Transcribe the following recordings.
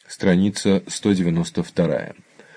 Страница 192.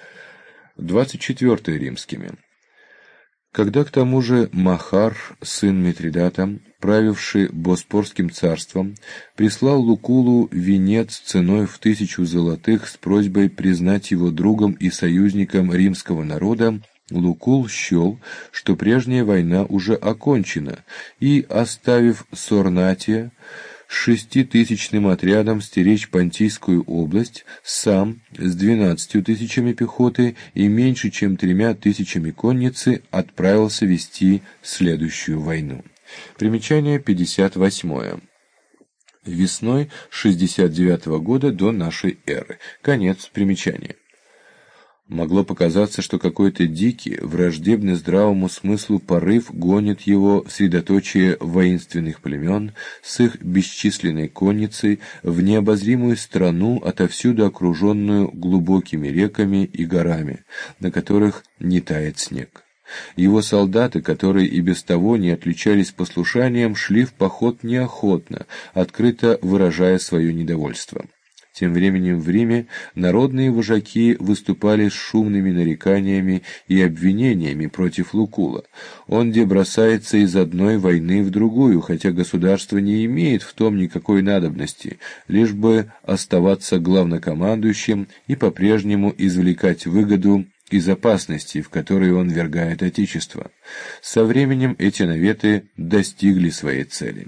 24 римскими. Когда к тому же Махар, сын Митридата, правивший Боспорским царством, прислал Лукулу венец ценой в 1000 золотых с просьбой признать его другом и союзником римского народа, Лукул счел, что прежняя война уже окончена, и, оставив Сорнатия, с 6000-ным отрядом стеречь Понтийскую область, сам с 12 тысячами пехоты и меньше чем 3000 конницы отправился вести следующую войну. Примечание 58. Весной 69 года до нашей эры. Конец примечания. Могло показаться, что какой-то дикий, враждебный здравому смыслу порыв гонит его в средоточие воинственных племен с их бесчисленной конницей в необозримую страну, отовсюду окруженную глубокими реками и горами, на которых не тает снег. Его солдаты, которые и без того не отличались послушанием, шли в поход неохотно, открыто выражая свое недовольство. Тем временем в Риме народные вожаки выступали с шумными нареканиями и обвинениями против Лукула. Он где бросается из одной войны в другую, хотя государство не имеет в том никакой надобности, лишь бы оставаться главнокомандующим и по-прежнему извлекать выгоду из опасностей, в которые он ввергает Отечество. Со временем эти наветы достигли своей цели.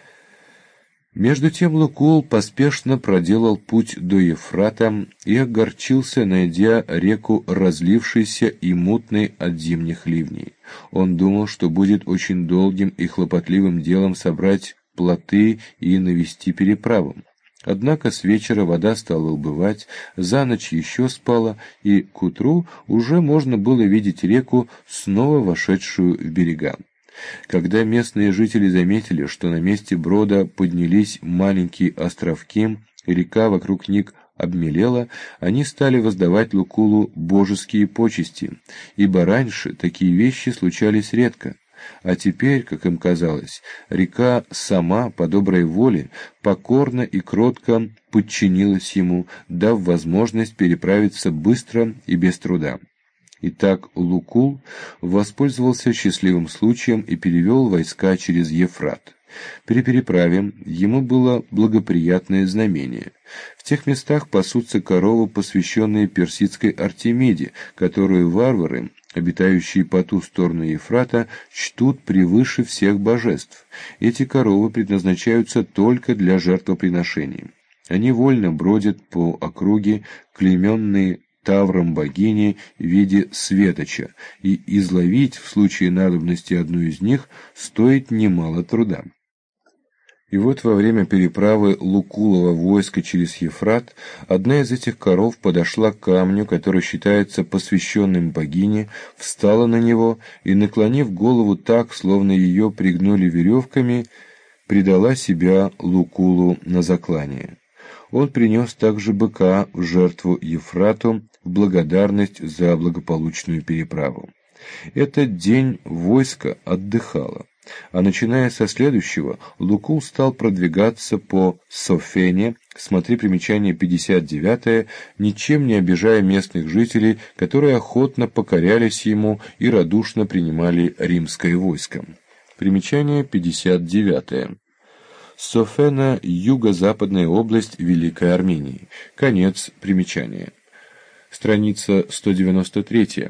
Между тем Лукул поспешно проделал путь до Ефрата и огорчился, найдя реку разлившейся и мутной от зимних ливней. Он думал, что будет очень долгим и хлопотливым делом собрать плоты и навести переправу. Однако с вечера вода стала убывать, за ночь еще спала, и к утру уже можно было видеть реку, снова вошедшую в берега. Когда местные жители заметили, что на месте брода поднялись маленькие островки, река вокруг них обмелела, они стали воздавать Лукулу божеские почести, ибо раньше такие вещи случались редко. А теперь, как им казалось, река сама, по доброй воле, покорно и кротко подчинилась ему, дав возможность переправиться быстро и без труда. Итак, Лукул воспользовался счастливым случаем и перевел войска через Ефрат. При переправе ему было благоприятное знамение. В тех местах пасутся коровы, посвященные персидской Артемиде, которую варвары, обитающие по ту сторону Ефрата, чтут превыше всех божеств. Эти коровы предназначаются только для жертвоприношений. Они вольно бродят по округе, клейменные тавром богини в виде светоча, и изловить в случае надобности одну из них стоит немало труда. И вот во время переправы Лукулова войска через Ефрат одна из этих коров подошла к камню, который считается посвященным богине, встала на него и, наклонив голову так, словно ее пригнули веревками, предала себя Лукулу на заклание. Он принес также быка в жертву Ефрату в благодарность за благополучную переправу. Этот день войско отдыхало, а начиная со следующего, Лукул стал продвигаться по Софене, смотри примечание 59, ничем не обижая местных жителей, которые охотно покорялись ему и радушно принимали римское войско. Примечание 59. Софена – юго-западная область Великой Армении. Конец примечания. Страница 193.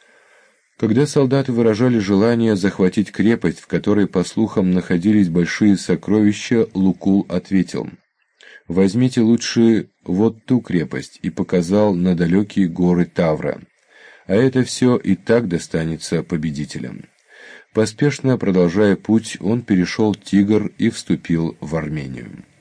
Когда солдаты выражали желание захватить крепость, в которой, по слухам, находились большие сокровища, Лукул ответил: «Возьмите лучше вот ту крепость», и показал на далекие горы Тавра. А это все и так достанется победителям. Поспешно продолжая путь, он перешел Тигр и вступил в Армению.